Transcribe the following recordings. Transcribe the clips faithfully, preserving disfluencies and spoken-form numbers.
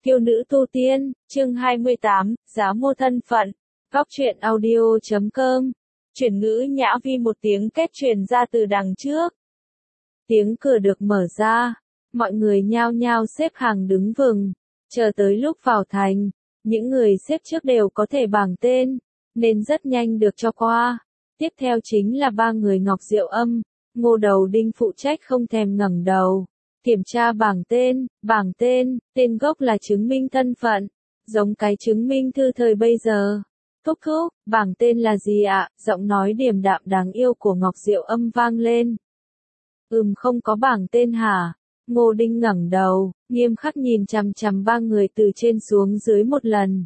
Kiêu nữ tu tiên, chương hai mươi tám, giá mua thân phận. Góc truyện audio chấm com. Chuyển ngữ nhã vi một tiếng kết truyền ra từ đằng trước. Tiếng cửa được mở ra, mọi người nhao nhao xếp hàng đứng vừng, chờ tới lúc vào thành, những người xếp trước đều có thể bảng tên, nên rất nhanh được cho qua. Tiếp theo chính là ba người Ngọc Diệu Âm, Ngô Đầu Đinh phụ trách không thèm ngẩng đầu. Kiểm tra bảng tên, bảng tên, tên gốc là chứng minh thân phận, giống cái chứng minh thư thời bây giờ. Thúc thúc, bảng tên là gì ạ? Giọng nói điềm đạm đáng yêu của Ngọc Diệu Âm vang lên. Ừm, không có bảng tên hả? Ngô Đinh ngẩng đầu, nghiêm khắc nhìn chằm chằm ba người từ trên xuống dưới một lần.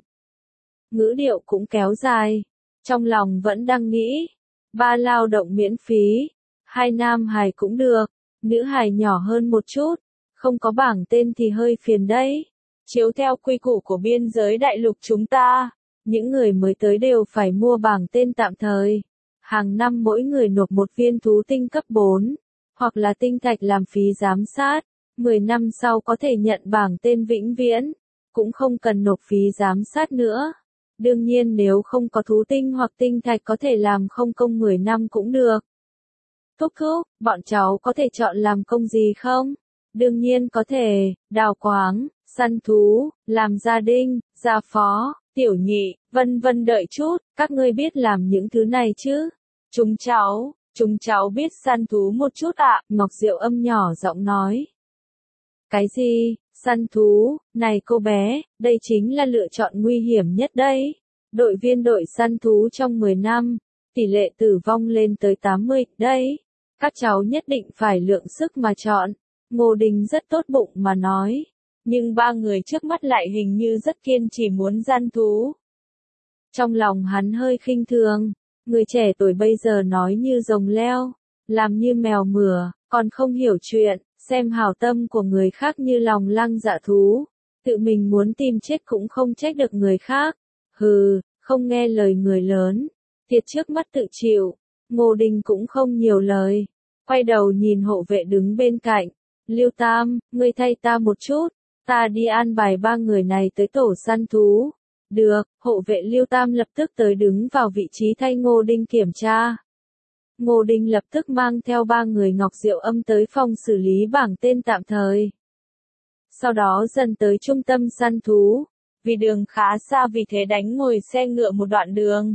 Ngữ điệu cũng kéo dài, trong lòng vẫn đang nghĩ, ba lao động miễn phí, hai nam hài cũng được. Nữ hài nhỏ hơn một chút, không có bảng tên thì hơi phiền đấy. Chiếu theo quy củ của biên giới đại lục chúng ta, những người mới tới đều phải mua bảng tên tạm thời. Hàng năm mỗi người nộp một viên thú tinh cấp bốn, hoặc là tinh thạch làm phí giám sát. mười năm sau có thể nhận bảng tên vĩnh viễn, cũng không cần nộp phí giám sát nữa. Đương nhiên nếu không có thú tinh hoặc tinh thạch có thể làm không công mười năm cũng được. Thúc thúc, bọn cháu có thể chọn làm công gì không? Đương nhiên có thể, đào quáng, săn thú, làm gia đình, gia phó, tiểu nhị, vân vân đợi chút, các ngươi biết làm những thứ này chứ? Chúng cháu, chúng cháu biết săn thú một chút ạ, Ngọc Diệu Âm nhỏ giọng nói. Cái gì, săn thú, này cô bé, đây chính là lựa chọn nguy hiểm nhất đấy. Đội viên đội săn thú trong mười năm, tỷ lệ tử vong lên tới tám mươi, đấy. Các cháu nhất định phải lượng sức mà chọn. Ngô Đinh rất tốt bụng mà nói. Nhưng ba người trước mắt lại hình như rất kiên trì muốn săn thú. Trong lòng hắn hơi khinh thường. Người trẻ tuổi bây giờ nói như rồng leo, làm như mèo mửa, còn không hiểu chuyện, xem hảo tâm của người khác như lòng lăng dạ thú. Tự mình muốn tìm chết cũng không trách được người khác. Hừ, không nghe lời người lớn. Thiệt trước mắt tự chịu. Ngô Đinh cũng không nhiều lời, quay đầu nhìn hộ vệ đứng bên cạnh. Liêu Tam, ngươi thay ta một chút, ta đi an bài ba người này tới tổ săn thú. Được, hộ vệ Liêu Tam lập tức tới đứng vào vị trí thay Ngô Đinh kiểm tra. Ngô Đinh lập tức mang theo ba người Ngọc Diệu Âm tới phòng xử lý bảng tên tạm thời. Sau đó dần tới trung tâm săn thú, vì đường khá xa vì thế đánh ngồi xe ngựa một đoạn đường.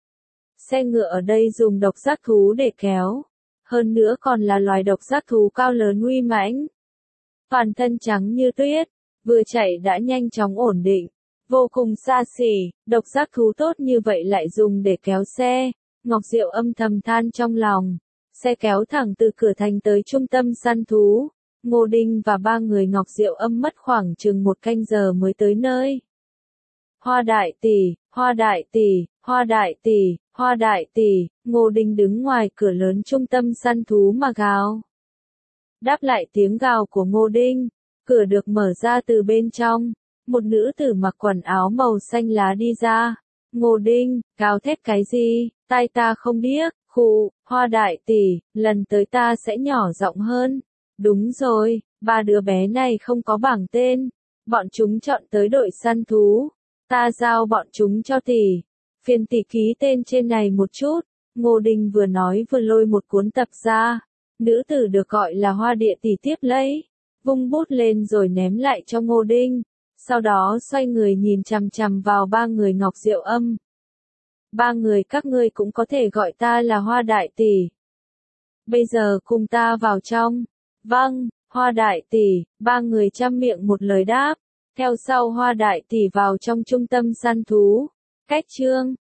Xe ngựa ở đây dùng độc giác thú để kéo, hơn nữa còn là loài độc giác thú cao lớn uy mãnh. Toàn thân trắng như tuyết, vừa chạy đã nhanh chóng ổn định, vô cùng xa xỉ, độc giác thú tốt như vậy lại dùng để kéo xe. Ngọc Diệu Âm thầm than trong lòng, xe kéo thẳng từ cửa thành tới trung tâm săn thú. Ngô Đinh và ba người Ngọc Diệu Âm mất khoảng chừng một canh giờ mới tới nơi. Hoa đại tỷ, hoa đại tỷ, hoa đại tỷ, hoa đại tỷ, Ngô Đinh đứng ngoài cửa lớn trung tâm săn thú mà gào. Đáp lại tiếng gào của Ngô Đinh, cửa được mở ra từ bên trong, một nữ tử mặc quần áo màu xanh lá đi ra. Ngô Đinh, gào thét cái gì, tai ta không điếc, khụ, hoa đại tỷ, lần tới ta sẽ nhỏ giọng hơn. Đúng rồi, ba đứa bé này không có bảng tên, bọn chúng chọn tới đội săn thú. Ta giao bọn chúng cho tỷ, phiền tỷ ký tên trên này một chút. Ngô Đinh vừa nói vừa lôi một cuốn tập ra. Nữ tử được gọi là Hoa Địa tỷ tiếp lấy, vung bút lên rồi ném lại cho Ngô Đinh. Sau đó xoay người nhìn chằm chằm vào ba người Ngọc Diệu Âm. Ba người các ngươi cũng có thể gọi ta là Hoa đại tỷ. Bây giờ cùng ta vào trong. Vâng, Hoa đại tỷ, ba người chăm miệng một lời đáp. Theo sau Hoa đại tỷ vào trong trung tâm săn thú. Cách chương,